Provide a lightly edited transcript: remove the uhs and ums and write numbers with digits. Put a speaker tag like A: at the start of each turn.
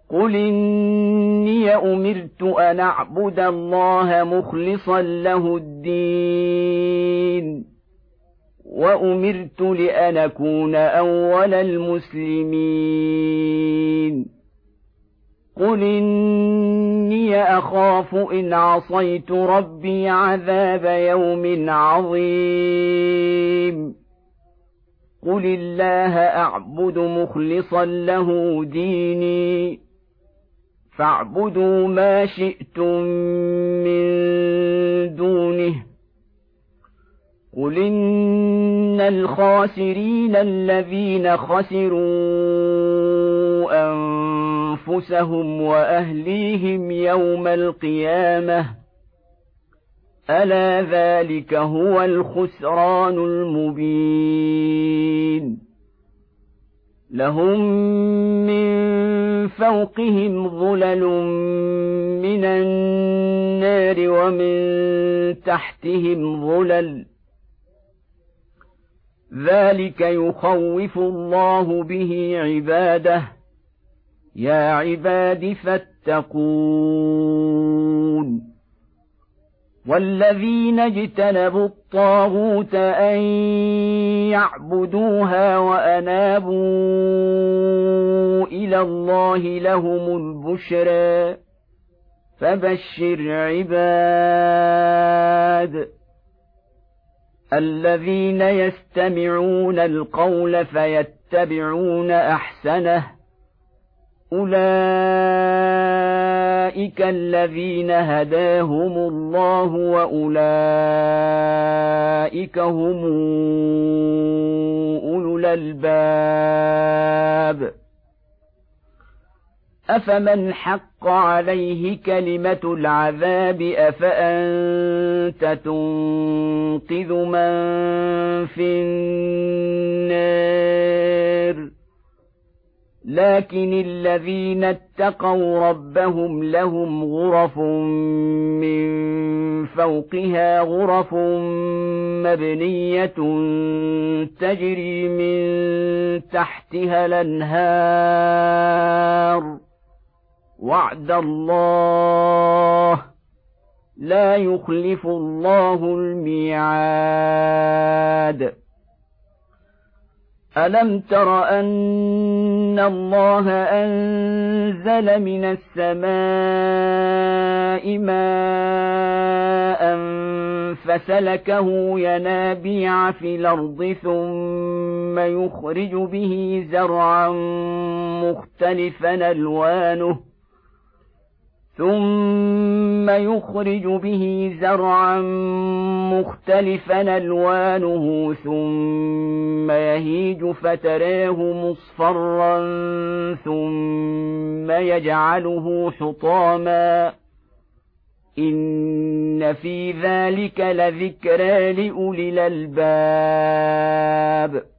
A: قل إني أمرت أن أعبد الله مخلصا له الدين وأمرت لأن أكون أول المسلمين قل إني أخاف إن عصيت ربي عذاب يوم عظيم قل الله أعبد مخلصا له ديني فاعبدوا ما شئتم من دونه قل إن الخاسرين الذين خسروا أنفسهم وأهليهم يوم القيامة ألا ذلك هو الخسران المبين لهم من فوقهم ظلل من النار ومن تحتهم ظلل ذلك يخوف الله به عباده يا عباد فاتقون والذين اجتنبوا الطاغوت أن يعبدوها وأنابوا إلى الله لهم البشرى فبشر عباد الذين يستمعون القول فيتبعون أحسنه أولئك الذين هداهم الله وأولئك هم أولو الألباب أفمن حق عليه كلمة العذاب أفأنت تنقذ من في النار لكن الذين اتقوا ربهم لهم غرف من فوقها غرف مبنية تجري من تحتها الأنهار وعد الله لا يخلف الله الميعاد ألم تر أن الله أنزل من السماء ماء فسلكه ينابيع في الأرض ثم يخرج به زرعا مختلفا ألوانه ثم يهيج فتراه مصفرا ثم يجعله حطاما إن في ذلك لذكرى لأولي الألباب